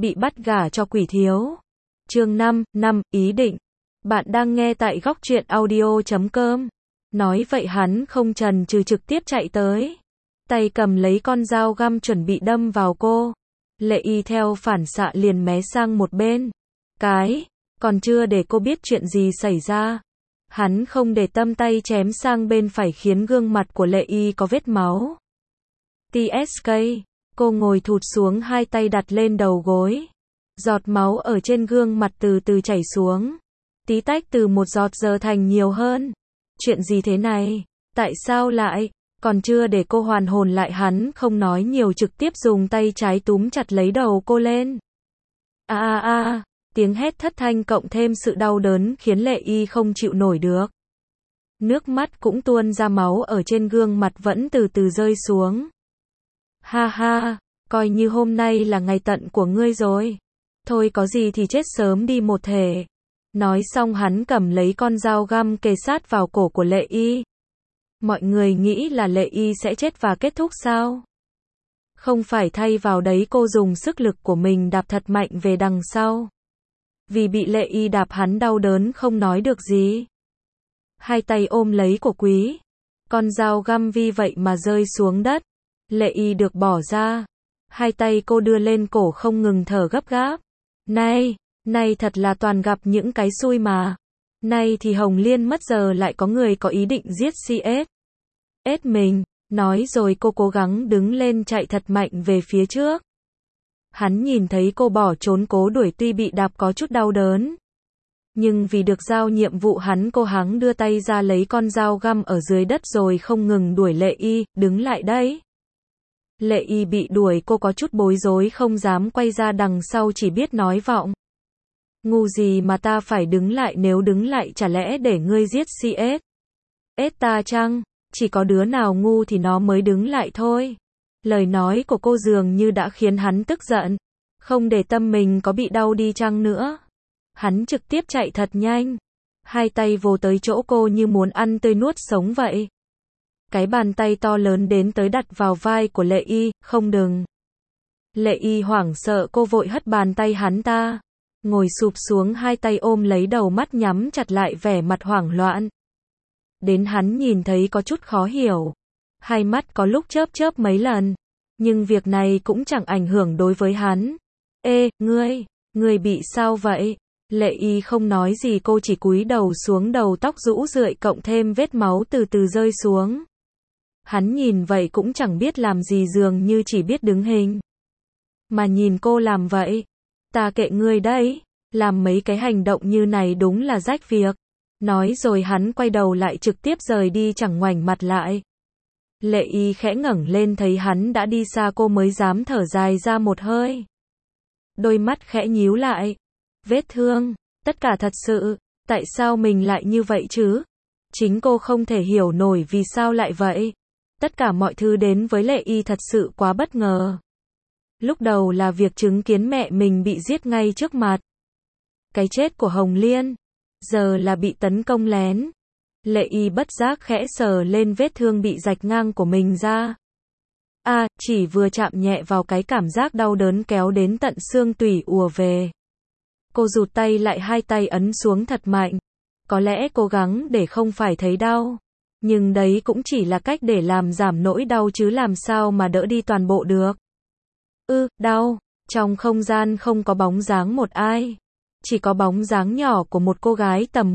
bị bắt gả cho quỷ thiếu. Chương 5, ý định. Bạn đang nghe tại góc truyện audio.com. Nói vậy hắn không chần chừ trực tiếp chạy tới. Tay cầm lấy con dao găm chuẩn bị đâm vào cô. Lệ Y theo phản xạ liền mé sang một bên. Còn chưa để cô biết chuyện gì xảy ra. Hắn không để tâm tay chém sang bên phải khiến gương mặt của Lệ Y có vết máu. TSK, cô ngồi thụt xuống hai tay đặt lên đầu gối. Giọt máu ở trên gương mặt từ từ chảy xuống. Tí tách từ một giọt giờ thành nhiều hơn. Chuyện gì thế này? Tại sao lại? Còn chưa để cô hoàn hồn lại hắn không nói nhiều trực tiếp dùng tay trái túm chặt lấy đầu cô lên. Tiếng hét thất thanh cộng thêm sự đau đớn khiến Lệ Y không chịu nổi được. Nước mắt cũng tuôn ra, máu ở trên gương mặt vẫn từ từ rơi xuống. Ha, coi như hôm nay là ngày tận của ngươi rồi. Thôi có gì thì chết sớm đi một thể. Nói xong hắn cầm lấy con dao găm kề sát vào cổ của Lệ Y. Mọi người nghĩ là Lệ Y sẽ chết và kết thúc sao? Không phải, thay vào đấy cô dùng sức lực của mình đạp thật mạnh về đằng sau. Vì bị Lệ Y đạp hắn đau đớn không nói được gì. Hai tay ôm lấy cổ Quý. Con dao găm vì vậy mà rơi xuống đất. Lệ Y được bỏ ra. Hai tay cô đưa lên cổ không ngừng thở gấp gáp. Nay thật là toàn gặp những cái xui mà. Nay thì Hồng Liên mất giờ lại có người có ý định giết CS mình. Nói rồi cô cố gắng đứng lên chạy thật mạnh về phía trước. Hắn nhìn thấy cô bỏ trốn cố đuổi, tuy bị đạp có chút đau đớn. Nhưng vì được giao nhiệm vụ hắn cố gắng đưa tay ra lấy con dao găm ở dưới đất rồi không ngừng đuổi Lệ Y, đứng lại đấy. Lệ Y bị đuổi cô có chút bối rối không dám quay ra đằng sau, chỉ biết nói vọng. Ngu gì mà ta phải đứng lại, nếu đứng lại chả lẽ để ngươi giết CS ta chăng? Chỉ có đứa nào ngu thì nó mới đứng lại thôi. Lời nói của cô dường như đã khiến hắn tức giận. Không để tâm mình có bị đau đi chăng nữa. Hắn trực tiếp chạy thật nhanh. Hai tay vồ tới chỗ cô như muốn ăn tươi nuốt sống vậy. Cái bàn tay to lớn đến tới đặt vào vai của Lệ Y, không đừng. Lệ Y hoảng sợ, cô vội hất bàn tay hắn ta. Ngồi sụp xuống, hai tay ôm lấy đầu, mắt nhắm chặt lại, vẻ mặt hoảng loạn. Đến hắn nhìn thấy có chút khó hiểu. Hai mắt có lúc chớp mấy lần. Nhưng việc này cũng chẳng ảnh hưởng đối với hắn. Ngươi bị sao vậy? Lệ Y không nói gì, cô chỉ cúi đầu xuống, đầu tóc rũ rượi cộng thêm vết máu từ từ rơi xuống. Hắn nhìn vậy cũng chẳng biết làm gì, dường như chỉ biết đứng hình. Mà nhìn cô làm vậy. Ta kệ ngươi đấy. Làm mấy cái hành động như này đúng là rách việc. Nói rồi hắn quay đầu lại trực tiếp rời đi, chẳng ngoảnh mặt lại. Lệ Y khẽ ngẩng lên thấy hắn đã đi xa, cô mới dám thở dài ra một hơi. Đôi mắt khẽ nhíu lại. Vết thương, tất cả thật sự, tại sao mình lại như vậy chứ? Chính cô không thể hiểu nổi vì sao lại vậy. Tất cả mọi thứ đến với Lệ Y thật sự quá bất ngờ. Lúc đầu là việc chứng kiến mẹ mình bị giết ngay trước mặt. Cái chết của Hồng Liên. Giờ là bị tấn công lén. Lệ Y bất giác khẽ sờ lên vết thương bị rạch ngang của mình ra. Chỉ vừa chạm nhẹ vào, cái cảm giác đau đớn kéo đến tận xương tủy ùa về. Cô rụt tay lại, hai tay ấn xuống thật mạnh. Có lẽ cố gắng để không phải thấy đau. Nhưng đấy cũng chỉ là cách để làm giảm nỗi đau chứ làm sao mà đỡ đi toàn bộ được. Đau. Trong không gian không có bóng dáng một ai. Chỉ có bóng dáng nhỏ của một cô gái tầm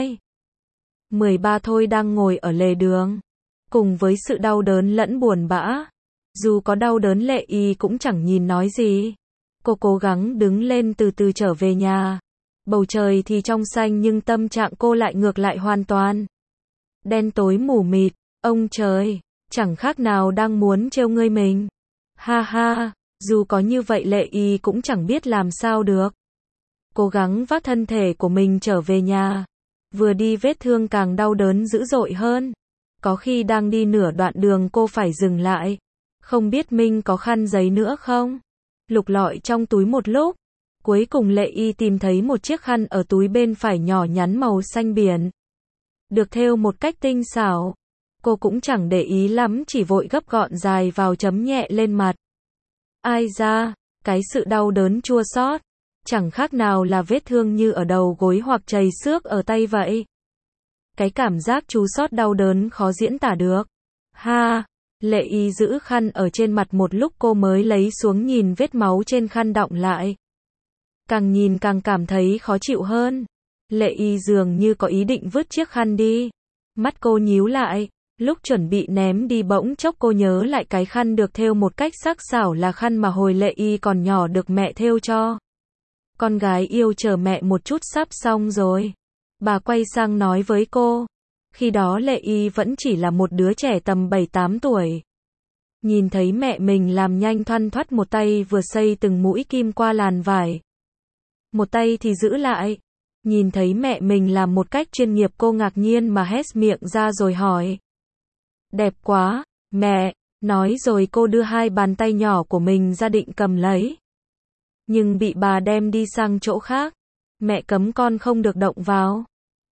12-13 thôi, đang ngồi ở lề đường. Cùng với sự đau đớn lẫn buồn bã. Dù có đau đớn, Lệ Y cũng chẳng nhìn nói gì. Cô cố gắng đứng lên từ từ trở về nhà. Bầu trời thì trong xanh nhưng tâm trạng cô lại ngược lại hoàn toàn. Đen tối mù mịt. Ông trời, chẳng khác nào đang muốn trêu ngươi mình. Ha, dù có như vậy Lệ Y cũng chẳng biết làm sao được. Cố gắng vác thân thể của mình trở về nhà. Vừa đi vết thương càng đau đớn dữ dội hơn. Có khi đang đi nửa đoạn đường cô phải dừng lại. Không biết mình có khăn giấy nữa không? Lục lọi trong túi một lúc. Cuối cùng Lệ Y tìm thấy một chiếc khăn ở túi bên phải nhỏ nhắn màu xanh biển. Được thêu một cách tinh xảo. Cô cũng chẳng để ý lắm, chỉ vội gấp gọn dài vào chấm nhẹ lên mặt. Ai da, Cái sự đau đớn chua xót, chẳng khác nào là vết thương như ở đầu gối hoặc chảy xước ở tay vậy. Cái cảm giác chua xót đau đớn khó diễn tả được. Ha, Lệ Y giữ khăn ở trên mặt một lúc cô mới lấy xuống nhìn vết máu trên khăn đọng lại. Càng nhìn càng cảm thấy khó chịu hơn. Lệ Y dường như có ý định vứt chiếc khăn đi. Mắt cô nhíu lại, lúc chuẩn bị ném đi bỗng chốc cô nhớ lại cái khăn được thêu một cách sắc sảo là khăn mà hồi Lệ Y còn nhỏ được mẹ thêu cho. Con gái yêu chờ mẹ một chút sắp xong rồi. Bà quay sang nói với cô. Khi đó Lệ Y vẫn chỉ là một đứa trẻ tầm 7-8 tuổi. Nhìn thấy mẹ mình làm nhanh thoăn thoắt, một tay vừa xây từng mũi kim qua làn vải, một tay thì giữ lại. Nhìn thấy mẹ mình làm một cách chuyên nghiệp, cô ngạc nhiên mà hét miệng ra rồi hỏi. Đẹp quá, mẹ, nói rồi cô đưa hai bàn tay nhỏ của mình ra định cầm lấy. Nhưng bị bà đem đi sang chỗ khác. Mẹ cấm con không được động vào.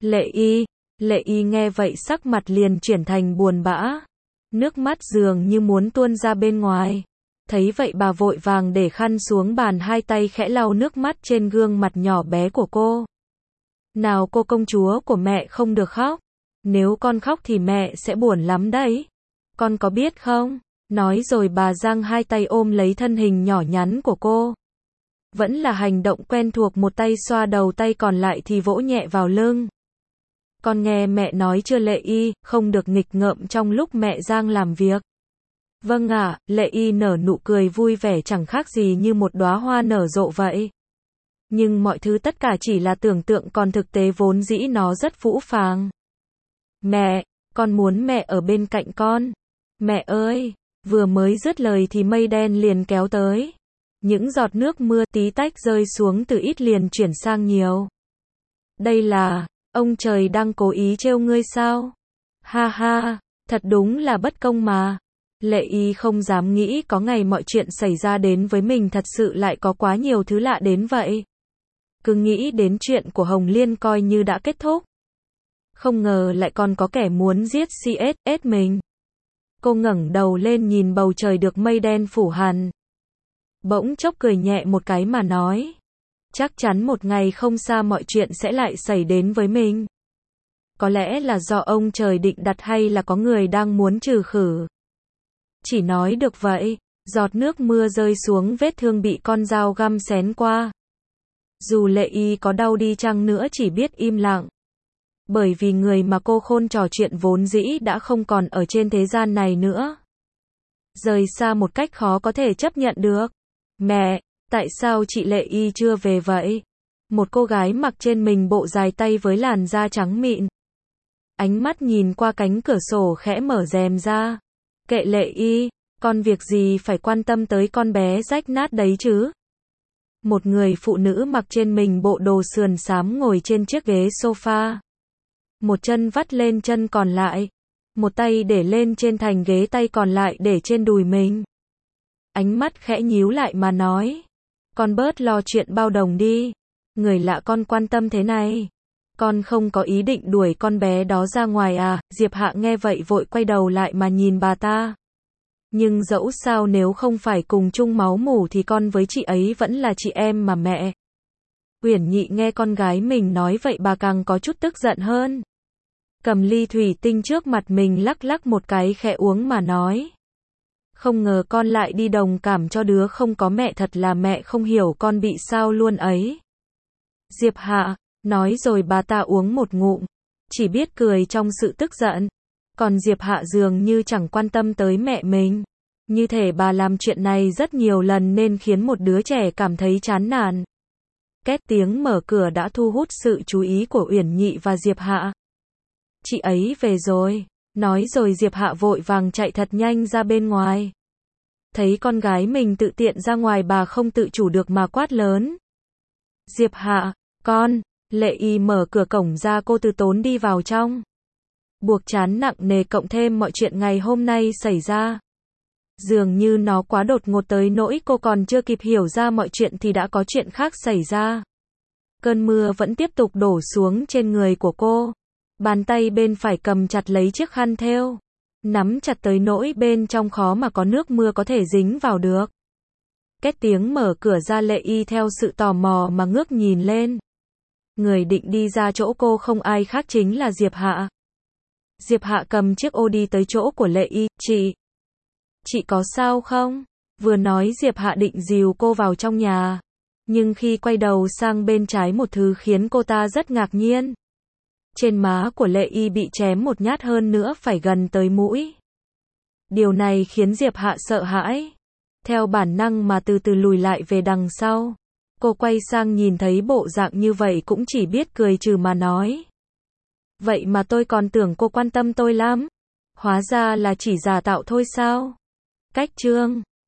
Lệ Y nghe vậy sắc mặt liền chuyển thành buồn bã. Nước mắt dường như muốn tuôn ra bên ngoài. Thấy vậy bà vội vàng để khăn xuống bàn, hai tay khẽ lau nước mắt trên gương mặt nhỏ bé của cô. Nào cô công chúa của mẹ, không được khóc. Nếu con khóc thì mẹ sẽ buồn lắm đấy. Con có biết không? Nói rồi bà giang hai tay ôm lấy thân hình nhỏ nhắn của cô. Vẫn là hành động quen thuộc, một tay xoa đầu, tay còn lại thì vỗ nhẹ vào lưng. Con nghe mẹ nói chưa Lệ Y, không được nghịch ngợm trong lúc mẹ Giang làm việc. Vâng ạ, Lệ Y nở nụ cười vui vẻ, chẳng khác gì như một đóa hoa nở rộ vậy. Nhưng mọi thứ tất cả chỉ là tưởng tượng, còn thực tế vốn dĩ nó rất phũ phàng. Mẹ, con muốn mẹ ở bên cạnh con. Mẹ ơi, vừa mới dứt lời thì mây đen liền kéo tới. Những giọt nước mưa tí tách rơi xuống từ ít liền chuyển sang nhiều. Đây là, ông trời đang cố ý trêu ngươi sao? Ha ha, thật đúng là bất công mà. Lệ Y không dám nghĩ có ngày mọi chuyện xảy ra đến với mình thật sự lại có quá nhiều thứ lạ đến vậy. Cứ nghĩ đến chuyện của Hồng Liên coi như đã kết thúc. Không ngờ lại còn có kẻ muốn giết CSS mình. Cô ngẩng đầu lên nhìn bầu trời được mây đen phủ hằn. Bỗng chốc cười nhẹ một cái mà nói. Chắc chắn một ngày không xa mọi chuyện sẽ lại xảy đến với mình. Có lẽ là do ông trời định đặt, hay là có người đang muốn trừ khử. Chỉ nói được vậy, giọt nước mưa rơi xuống vết thương bị con dao găm xén qua. Dù Lệ Y có đau đi chăng nữa chỉ biết im lặng. Bởi vì người mà cô khôn trò chuyện vốn dĩ đã không còn ở trên thế gian này nữa. Rời xa một cách khó có thể chấp nhận được. Mẹ, tại sao chị Lệ Y chưa về vậy? Một cô gái mặc trên mình bộ dài tay với làn da trắng mịn. Ánh mắt nhìn qua cánh cửa sổ khẽ mở rèm ra. Kệ Lệ Y, con việc gì phải quan tâm tới con bé rách nát đấy chứ? Một người phụ nữ mặc trên mình bộ đồ sườn xám ngồi trên chiếc ghế sofa. Một chân vắt lên chân còn lại. Một tay để lên trên thành ghế, tay còn lại để trên đùi mình. Ánh mắt khẽ nhíu lại mà nói. Con bớt lo chuyện bao đồng đi. Người lạ con quan tâm thế này. Con không có ý định đuổi con bé đó ra ngoài à? Diệp Hạ nghe vậy vội quay đầu lại mà nhìn bà ta. Nhưng dẫu sao nếu không phải cùng chung máu mủ thì con với chị ấy vẫn là chị em mà mẹ. Uyển Nhị nghe con gái mình nói vậy bà càng có chút tức giận hơn. Cầm ly thủy tinh trước mặt mình lắc lắc một cái khẽ uống mà nói. Không ngờ con lại đi đồng cảm cho đứa không có mẹ, thật là mẹ không hiểu con bị sao luôn ấy. Diệp Hạ, nói rồi bà ta uống một ngụm, chỉ biết cười trong sự tức giận. Còn Diệp Hạ dường như chẳng quan tâm tới mẹ mình. Như thể bà làm chuyện này rất nhiều lần nên khiến một đứa trẻ cảm thấy chán nản. Két tiếng mở cửa đã thu hút sự chú ý của Uyển Nhị và Diệp Hạ. Chị ấy về rồi. Nói rồi Diệp Hạ vội vàng chạy thật nhanh ra bên ngoài. Thấy con gái mình tự tiện ra ngoài, bà không tự chủ được mà quát lớn. Diệp Hạ, con. Lệ Y mở cửa cổng ra, cô từ tốn đi vào trong. Buộc trán nặng nề cộng thêm mọi chuyện ngày hôm nay xảy ra. Dường như nó quá đột ngột tới nỗi cô còn chưa kịp hiểu ra mọi chuyện thì đã có chuyện khác xảy ra. Cơn mưa vẫn tiếp tục đổ xuống trên người của cô. Bàn tay bên phải cầm chặt lấy chiếc khăn thêu. Nắm chặt tới nỗi bên trong khó mà có nước mưa có thể dính vào được. Két tiếng mở cửa ra, Lệ Y theo sự tò mò mà ngước nhìn lên. Người định đi ra chỗ cô không ai khác chính là Diệp Hạ. Diệp Hạ cầm chiếc ô đi tới chỗ của Lệ Y, chị có sao không? Vừa nói Diệp Hạ định dìu cô vào trong nhà. Nhưng khi quay đầu sang bên trái một thứ khiến cô ta rất ngạc nhiên. Trên má của Lệ Y bị chém một nhát, hơn nữa phải gần tới mũi. Điều này khiến Diệp Hạ sợ hãi. Theo bản năng mà từ từ lùi lại về đằng sau. Cô quay sang nhìn thấy bộ dạng như vậy cũng chỉ biết cười trừ mà nói. Vậy mà tôi còn tưởng cô quan tâm tôi lắm. Hóa ra là chỉ giả tạo thôi sao? Cách chương